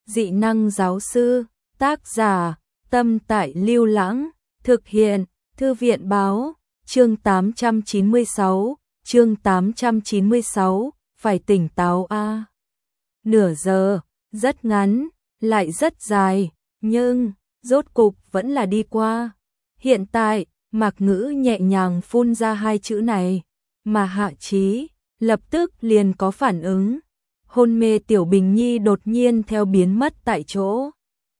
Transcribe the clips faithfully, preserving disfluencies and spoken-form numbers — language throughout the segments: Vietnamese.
dị năng giáo sư, tác giả, Tâm Tại Lưu Lãng, thực hiện, Thư viện báo, chương tám trăm chín mươi sáu, chương tám trăm chín mươi sáu, phải tỉnh táo a. Nửa giờ, rất ngắn, lại rất dài, nhưng, rốt cục vẫn là đi qua. Hiện tại, Mạc Ngữ nhẹ nhàng phun ra hai chữ này, mà Hạ Chí lập tức liền có phản ứng. Hôn mê Tiểu Bình Nhi đột nhiên theo biến mất tại chỗ.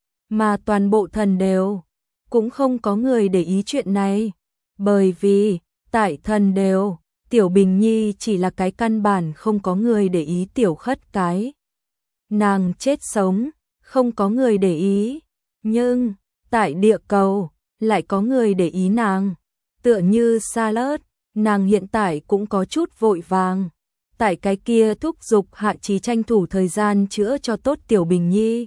Mà toàn bộ thần đều, cũng không có người để ý chuyện này. Bởi vì, tại thần đều, Tiểu Bình Nhi chỉ là cái căn bản không có người để ý tiểu khất cái. Nàng chết sống, không có người để ý. Nhưng, tại địa cầu, lại có người để ý nàng. Tựa như Charlotte, nàng hiện tại cũng có chút vội vàng. Tại cái kia thúc giục Hạ Chí tranh thủ thời gian chữa cho tốt Tiểu Bình Nhi.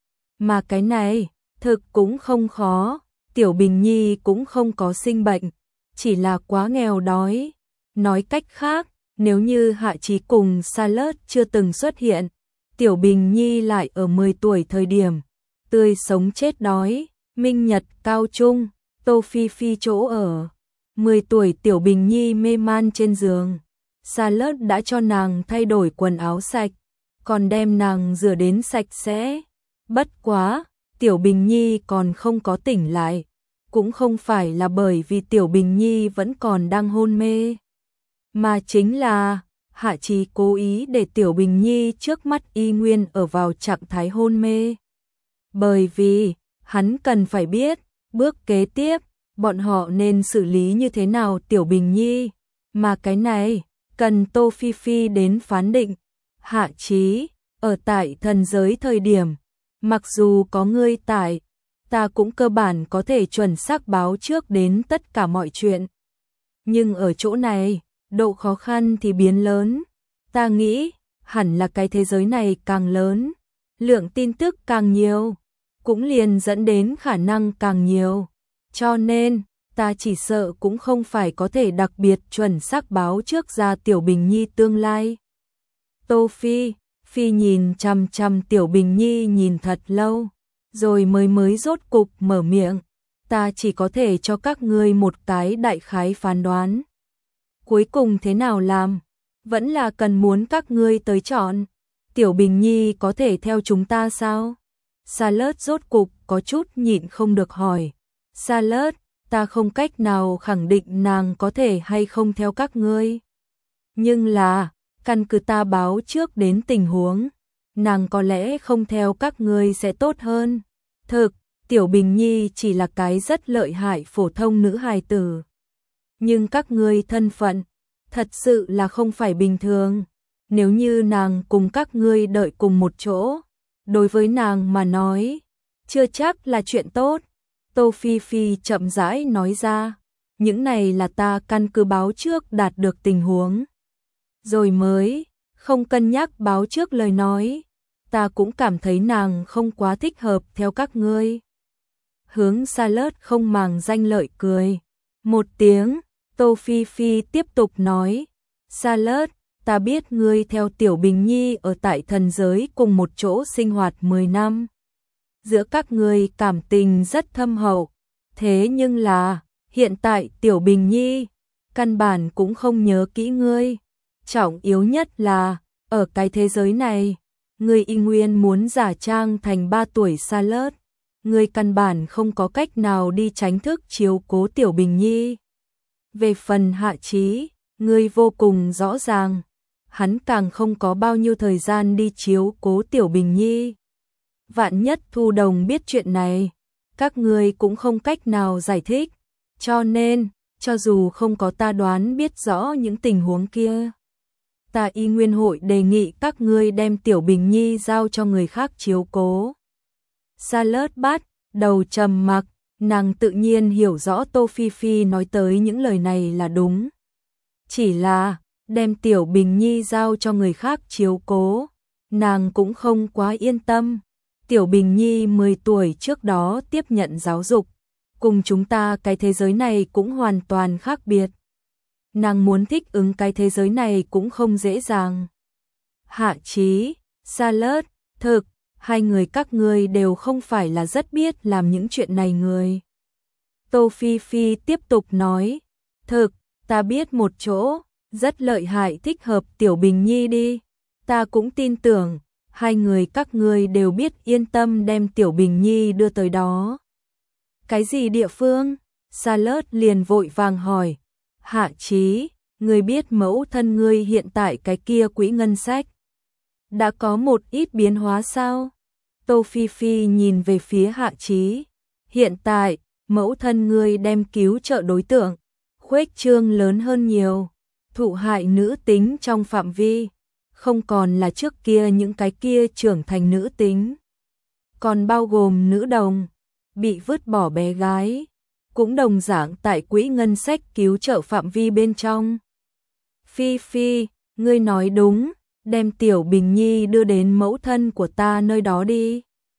Mà cái này, thực cũng không khó. Tiểu Bình Nhi cũng không có sinh bệnh, chỉ là quá nghèo đói. Nói cách khác, nếu như Hạ Chí cùng Charlotte chưa từng xuất hiện, Tiểu Bình Nhi lại ở mười tuổi thời điểm, tươi sống chết đói. Minh Nhật cao trung, Tô Phi Phi chỗ ở. mười tuổi Tiểu Bình Nhi mê man trên giường. Charlotte đã cho nàng thay đổi quần áo sạch, còn đem nàng rửa đến sạch sẽ. Bất quá, Tiểu Bình Nhi còn không có tỉnh lại. Cũng không phải là bởi vì Tiểu Bình Nhi vẫn còn đang hôn mê, mà chính là Hạ Chí cố ý để Tiểu Bình Nhi trước mắt y nguyên ở vào trạng thái hôn mê. Bởi vì, hắn cần phải biết, bước kế tiếp, bọn họ nên xử lý như thế nào Tiểu Bình Nhi, mà cái này, cần Tô Phi Phi đến phán định. Hạ Chí, ở tại thần giới thời điểm, mặc dù có ngươi tại, ta cũng cơ bản có thể chuẩn xác báo trước đến tất cả mọi chuyện. Nhưng ở chỗ này, độ khó khăn thì biến lớn. Ta nghĩ, hẳn là cái thế giới này càng lớn, lượng tin tức càng nhiều, cũng liền dẫn đến khả năng càng nhiều. Cho nên, ta chỉ sợ cũng không phải có thể đặc biệt chuẩn xác báo trước ra Tiểu Bình Nhi tương lai. Tô Phi, Phi nhìn chằm chằm Tiểu Bình Nhi nhìn thật lâu, rồi mới mới rốt cục mở miệng. Ta chỉ có thể cho các ngươi một cái đại khái phán đoán. Cuối cùng thế nào làm, vẫn là cần muốn các ngươi tới chọn. Tiểu Bình Nhi có thể theo chúng ta sao? Charlotte rốt cục có chút nhịn không được hỏi. Charlotte, ta không cách nào khẳng định nàng có thể hay không theo các ngươi. Nhưng là, căn cứ ta báo trước đến tình huống, nàng có lẽ không theo các ngươi sẽ tốt hơn. Thực, Tiểu Bình Nhi chỉ là cái rất lợi hại phổ thông nữ hài tử. Nhưng các ngươi thân phận, thật sự là không phải bình thường. Nếu như nàng cùng các ngươi đợi cùng một chỗ, đối với nàng mà nói, chưa chắc là chuyện tốt. Tô Phi Phi chậm rãi nói ra, những này là ta căn cứ báo trước đạt được tình huống. Rồi mới, không cân nhắc báo trước lời nói, ta cũng cảm thấy nàng không quá thích hợp theo các ngươi. Hướng Charlotte không màng danh lợi cười. Một tiếng, Tô Phi Phi tiếp tục nói, Charlotte, ta biết ngươi theo Tiểu Bình Nhi ở tại thần giới cùng một chỗ sinh hoạt mười năm. Giữa các ngươi cảm tình rất thâm hậu, thế nhưng là, hiện tại Tiểu Bình Nhi, căn bản cũng không nhớ kỹ ngươi. Trọng yếu nhất là, ở cái thế giới này, ngươi y nguyên muốn giả trang thành ba tuổi Charlotte, ngươi căn bản không có cách nào đi tránh thức chiếu cố Tiểu Bình Nhi. Về phần Hạ Chí, ngươi vô cùng rõ ràng, hắn càng không có bao nhiêu thời gian đi chiếu cố Tiểu Bình Nhi. Vạn nhất Thu Đồng biết chuyện này, các ngươi cũng không cách nào giải thích, cho nên, cho dù không có ta đoán biết rõ những tình huống kia, ta y nguyên hội đề nghị các ngươi đem Tiểu Bình Nhi giao cho người khác chiếu cố. Charlotte bắt đầu trầm mặc, nàng tự nhiên hiểu rõ Tô Phi Phi nói tới những lời này là đúng. Chỉ là, đem Tiểu Bình Nhi giao cho người khác chiếu cố, nàng cũng không quá yên tâm. Tiểu Bình Nhi mười tuổi trước đó tiếp nhận giáo dục, cùng chúng ta cái thế giới này cũng hoàn toàn khác biệt. Nàng muốn thích ứng cái thế giới này cũng không dễ dàng. Hạ Chí, Charlotte, thực, hai người các ngươi đều không phải là rất biết làm những chuyện này người. Tô Phi Phi tiếp tục nói, thực, ta biết một chỗ, rất lợi hại thích hợp Tiểu Bình Nhi đi, ta cũng tin tưởng, hai người các ngươi đều biết yên tâm đem Tiểu Bình Nhi đưa tới đó. Cái gì địa phương? Charlotte liền vội vàng hỏi, Hạ Chí, ngươi biết mẫu thân ngươi hiện tại cái kia quỹ ngân sách đã có một ít biến hóa sao? Tô Phi Phi nhìn về phía Hạ Chí, hiện tại, mẫu thân ngươi đem cứu trợ đối tượng, khuếch trương lớn hơn nhiều, thụ hại nữ tính trong phạm vi, không còn là trước kia những cái kia trưởng thành nữ tính, còn bao gồm nữ đồng, bị vứt bỏ bé gái, cũng đồng dạng tại quỹ ngân sách cứu trợ phạm vi bên trong. Phi Phi, ngươi nói đúng, đem Tiểu Bình Nhi đưa đến mẫu thân của ta nơi đó đi.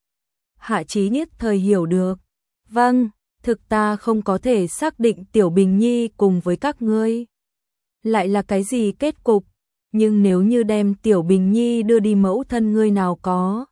Hạ Chí nhất thời hiểu được, vâng, thực ta không có thể xác định Tiểu Bình Nhi cùng với các ngươi lại là cái gì kết cục, nhưng nếu như đem Tiểu Bình Nhi đưa đi mẫu thân ngươi nào có,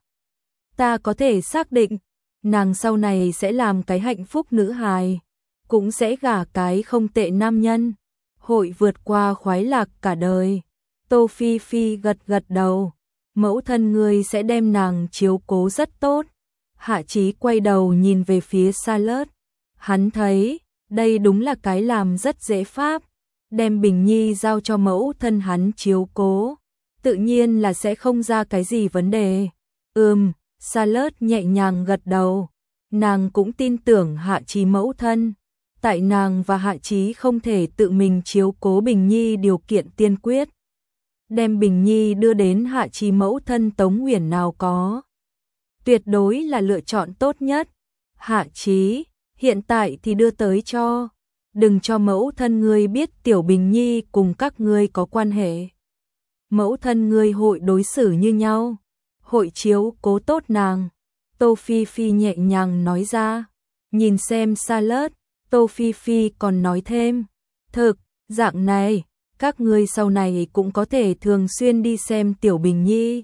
ta có thể xác định, nàng sau này sẽ làm cái hạnh phúc nữ hài, cũng sẽ gả cái không tệ nam nhân, hội vượt qua khoái lạc cả đời. Tô Phi Phi gật gật đầu, mẫu thân ngươi sẽ đem nàng chiếu cố rất tốt. Hạ Chí quay đầu nhìn về phía Charlotte, hắn thấy, đây đúng là cái làm rất dễ pháp, đem Bình Nhi giao cho mẫu thân hắn chiếu cố, tự nhiên là sẽ không ra cái gì vấn đề. Ừm, Charlotte nhẹ nhàng gật đầu, nàng cũng tin tưởng Hạ Chí mẫu thân, tại nàng và Hạ Chí không thể tự mình chiếu cố Bình Nhi điều kiện tiên quyết. Đem Bình Nhi đưa đến Hạ Chí mẫu thân Tống Uyển nào có, tuyệt đối là lựa chọn tốt nhất. Hạ Chí, hiện tại thì đưa tới cho, đừng cho mẫu thân ngươi biết Tiểu Bình Nhi cùng các ngươi có quan hệ. Mẫu thân ngươi hội đối xử như nhau, hội chiếu cố tốt nàng. Tô Phi Phi nhẹ nhàng nói ra, nhìn xem Charlotte, Tô Phi Phi còn nói thêm, thực, dạng này, các ngươi sau này cũng có thể thường xuyên đi xem Tiểu Bình Nhi.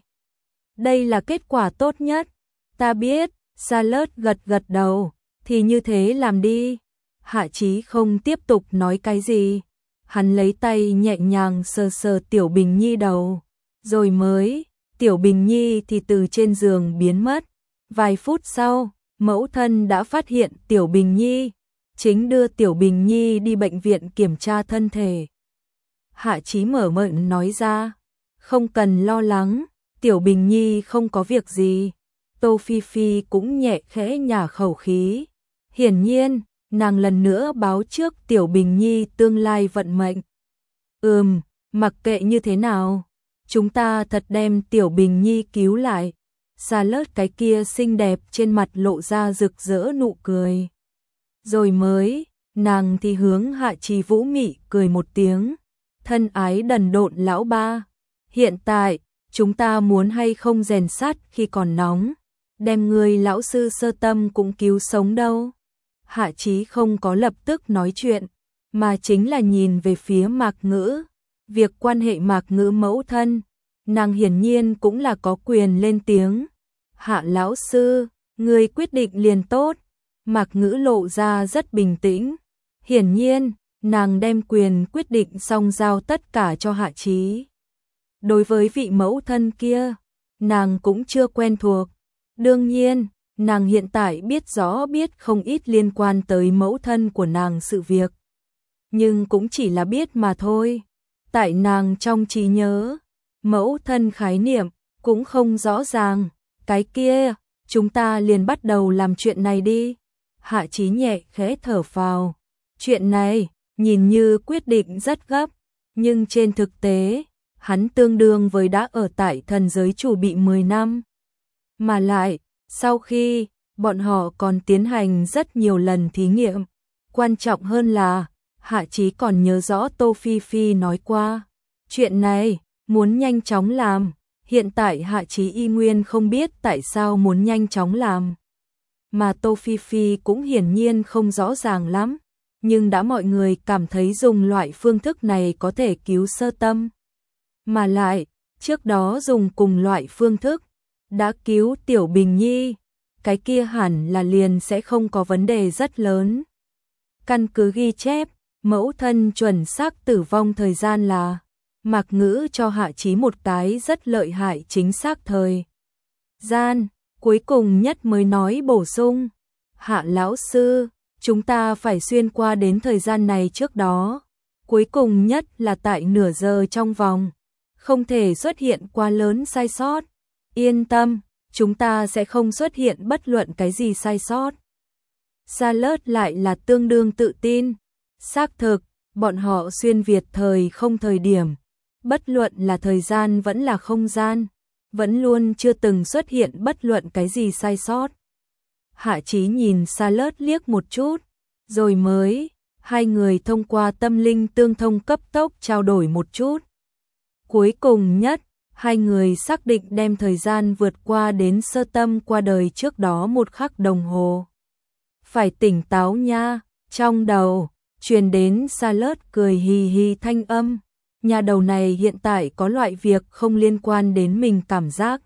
Đây là kết quả tốt nhất, ta biết. Charlotte gật gật đầu, thì như thế làm đi. Hạ Chí không tiếp tục nói cái gì, hắn lấy tay nhẹ nhàng sờ sờ Tiểu Bình Nhi đầu, rồi mới, Tiểu Bình Nhi thì từ trên giường biến mất. Vài phút sau, mẫu thân đã phát hiện Tiểu Bình Nhi, chính đưa Tiểu Bình Nhi đi bệnh viện kiểm tra thân thể. Hạ Chí mở miệng nói ra, không cần lo lắng, Tiểu Bình Nhi không có việc gì. Tô Phi Phi cũng nhẹ khẽ nhả khẩu khí, hiển nhiên, nàng lần nữa báo trước Tiểu Bình Nhi tương lai vận mệnh. Ừm, mặc kệ như thế nào, chúng ta thật đem Tiểu Bình Nhi cứu lại. Charlotte cái kia xinh đẹp trên mặt lộ ra rực rỡ nụ cười. Rồi mới, nàng thì hướng Hạ Chí vũ mị cười một tiếng, thân ái đần độn lão ba, hiện tại, chúng ta muốn hay không rèn sắt khi còn nóng, đem người lão sư Sơ Tâm cũng cứu sống đâu. Hạ Chí không có lập tức nói chuyện, mà chính là nhìn về phía Mạc Ngữ. Việc quan hệ Mạc Ngữ mẫu thân, nàng hiển nhiên cũng là có quyền lên tiếng. Hạ lão sư, người quyết định liền tốt. Mạc Ngữ lộ ra rất bình tĩnh. Hiển nhiên, nàng đem quyền quyết định xong giao tất cả cho Hạ Chí. Đối với vị mẫu thân kia, nàng cũng chưa quen thuộc. Đương nhiên, nàng hiện tại biết rõ biết không ít liên quan tới mẫu thân của nàng sự việc. Nhưng cũng chỉ là biết mà thôi. Tại nàng trong trí nhớ, mẫu thân khái niệm cũng không rõ ràng. Cái kia, chúng ta liền bắt đầu làm chuyện này đi. Hạ Chí nhẹ khẽ thở phào. Chuyện này, nhìn như quyết định rất gấp, nhưng trên thực tế, hắn tương đương với đã ở tại thần giới chủ bị mười năm. Mà lại, sau khi, bọn họ còn tiến hành rất nhiều lần thí nghiệm. Quan trọng hơn là, Hạ Chí còn nhớ rõ Tô Phi Phi nói qua. Chuyện này, muốn nhanh chóng làm. Hiện tại Hạ Chí y nguyên không biết tại sao muốn nhanh chóng làm. Mà Tô Phi Phi cũng hiển nhiên không rõ ràng lắm. Nhưng đã mọi người cảm thấy dùng loại phương thức này có thể cứu Sơ Tâm. Mà lại, trước đó dùng cùng loại phương thức, đã cứu Tiểu Bình Nhi, cái kia hẳn là liền sẽ không có vấn đề rất lớn. Căn cứ ghi chép, mẫu thân chuẩn xác tử vong thời gian là, Mạc Ngữ cho Hạ Chí một cái rất lợi hại chính xác thời gian, cuối cùng nhất mới nói bổ sung, Hạ lão sư, chúng ta phải xuyên qua đến thời gian này trước đó, cuối cùng nhất là tại nửa giờ trong vòng, không thể xuất hiện quá lớn sai sót, yên tâm, chúng ta sẽ không xuất hiện bất luận cái gì sai sót. Charlotte lại là tương đương tự tin, xác thực, bọn họ xuyên Việt thời không thời điểm, bất luận là thời gian vẫn là không gian, vẫn luôn chưa từng xuất hiện bất luận cái gì sai sót. Hạ Chí nhìn Charlotte liếc một chút, rồi mới, hai người thông qua tâm linh tương thông cấp tốc trao đổi một chút. Cuối cùng nhất, hai người xác định đem thời gian vượt qua đến sơ tâm qua đời trước đó một khắc đồng hồ. Phải tỉnh táo nha, trong đầu, truyền đến Charlotte cười hì hì thanh âm. Nhà đầu này hiện tại có loại việc không liên quan đến mình cảm giác.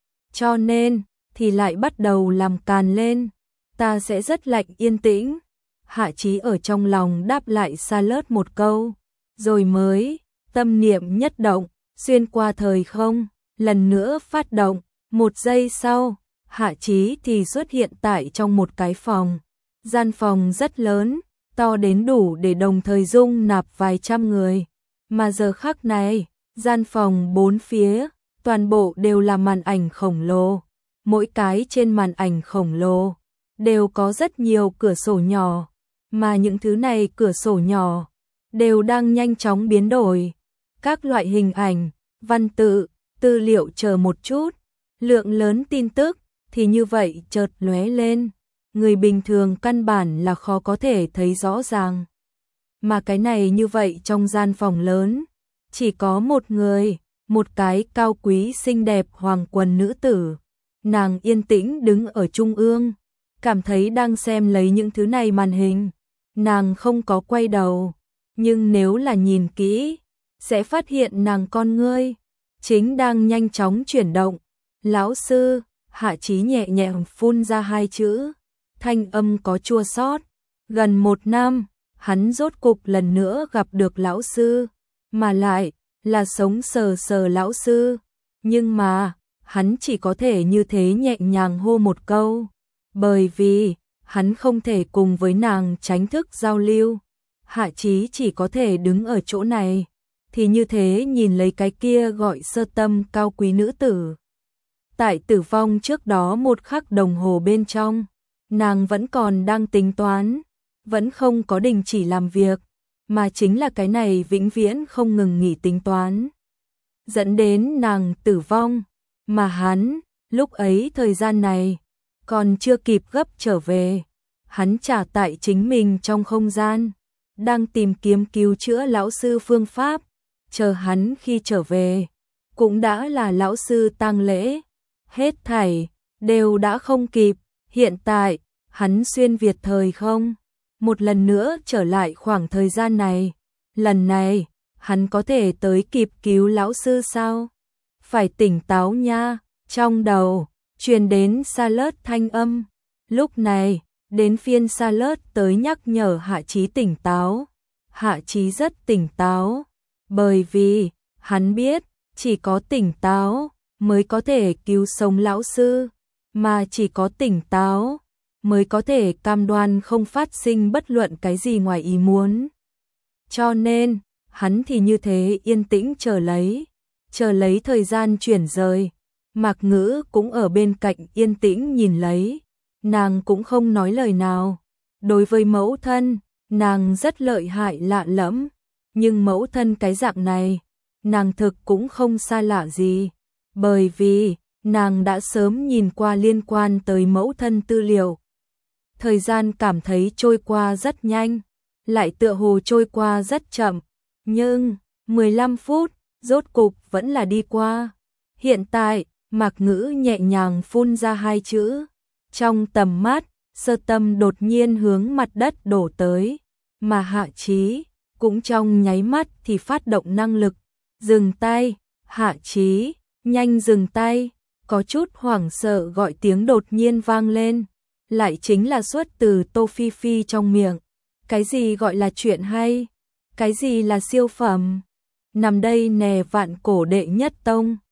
Cho nên, thì lại bắt đầu làm càn lên. Ta sẽ rất lạnh yên tĩnh. Hạ Chí ở trong lòng đáp lại Charlotte một câu. Rồi mới, tâm niệm nhất động, xuyên qua thời không, lần nữa phát động. Một giây sau, Hạ Chí thì xuất hiện tại trong một cái phòng. Gian phòng rất lớn, to đến đủ để đồng thời dung nạp vài trăm người. Mà giờ khắc này, gian phòng bốn phía, toàn bộ đều là màn ảnh khổng lồ. Mỗi cái trên màn ảnh khổng lồ, đều có rất nhiều cửa sổ nhỏ. Mà những thứ này cửa sổ nhỏ, đều đang nhanh chóng biến đổi. Các loại hình ảnh, văn tự, tư liệu chờ một chút. Lượng lớn tin tức, thì như vậy chợt lóe lên. Người bình thường căn bản là khó có thể thấy rõ ràng. Mà cái này như vậy trong gian phòng lớn, chỉ có một người, một cái cao quý xinh đẹp hoàng quần nữ tử. Nàng yên tĩnh đứng ở trung ương, cảm thấy đang xem lấy những thứ này màn hình. Nàng không có quay đầu, nhưng nếu là nhìn kỹ, sẽ phát hiện nàng con ngươi, chính đang nhanh chóng chuyển động. Lão sư, Hạ Chí nhẹ nhàng phun ra hai chữ, thanh âm có chua xót. Gần một năm, hắn rốt cục lần nữa gặp được lão sư, mà lại là sống sờ sờ lão sư. Nhưng mà, hắn chỉ có thể như thế nhẹ nhàng hô một câu, bởi vì hắn không thể cùng với nàng tránh thức giao lưu. Hạ Chí chỉ có thể đứng ở chỗ này, thì như thế nhìn lấy cái kia gọi sơ tâm cao quý nữ tử. Tại tử vong trước đó một khắc đồng hồ bên trong, nàng vẫn còn đang tính toán, vẫn không có đình chỉ làm việc, mà chính là cái này vĩnh viễn không ngừng nghỉ tính toán, dẫn đến nàng tử vong. Mà hắn, lúc ấy thời gian này, còn chưa kịp gấp trở về, hắn trả tại chính mình trong không gian, đang tìm kiếm cứu chữa lão sư phương pháp, chờ hắn khi trở về, cũng đã là lão sư tang lễ, hết thảy, đều đã không kịp. Hiện tại, hắn xuyên Việt thời không, một lần nữa trở lại khoảng thời gian này, lần này, hắn có thể tới kịp cứu lão sư sao? Phải tỉnh táo nha, trong đầu, truyền đến Charlotte thanh âm. Lúc này, đến phiên Charlotte tới nhắc nhở Hạ Chí tỉnh táo. Hạ Chí rất tỉnh táo, bởi vì, hắn biết, chỉ có tỉnh táo, mới có thể cứu sống lão sư, mà chỉ có tỉnh táo, mới có thể cam đoan không phát sinh bất luận cái gì ngoài ý muốn. Cho nên, hắn thì như thế yên tĩnh chờ lấy, chờ lấy thời gian chuyển rời. Mạc Ngữ cũng ở bên cạnh yên tĩnh nhìn lấy, nàng cũng không nói lời nào. Đối với mẫu thân, nàng rất lợi hại lạ lẫm, nhưng mẫu thân cái dạng này, nàng thực cũng không xa lạ gì, bởi vì nàng đã sớm nhìn qua liên quan tới mẫu thân tư liệu. Thời gian cảm thấy trôi qua rất nhanh, lại tựa hồ trôi qua rất chậm, nhưng mười lăm phút, rốt cục vẫn là đi qua. Hiện tại, Mạc Ngữ nhẹ nhàng phun ra hai chữ, trong tầm mắt, sơ tâm đột nhiên hướng mặt đất đổ tới, mà Hạ Chí cũng trong nháy mắt thì phát động năng lực, dừng tay, Hạ Chí, nhanh dừng tay, có chút hoảng sợ gọi tiếng đột nhiên vang lên, lại chính là xuất từ Tô Phi Phi trong miệng. Cái gì gọi là chuyện hay? Cái gì là siêu phẩm? Nằm đây nè vạn cổ đệ nhất tông.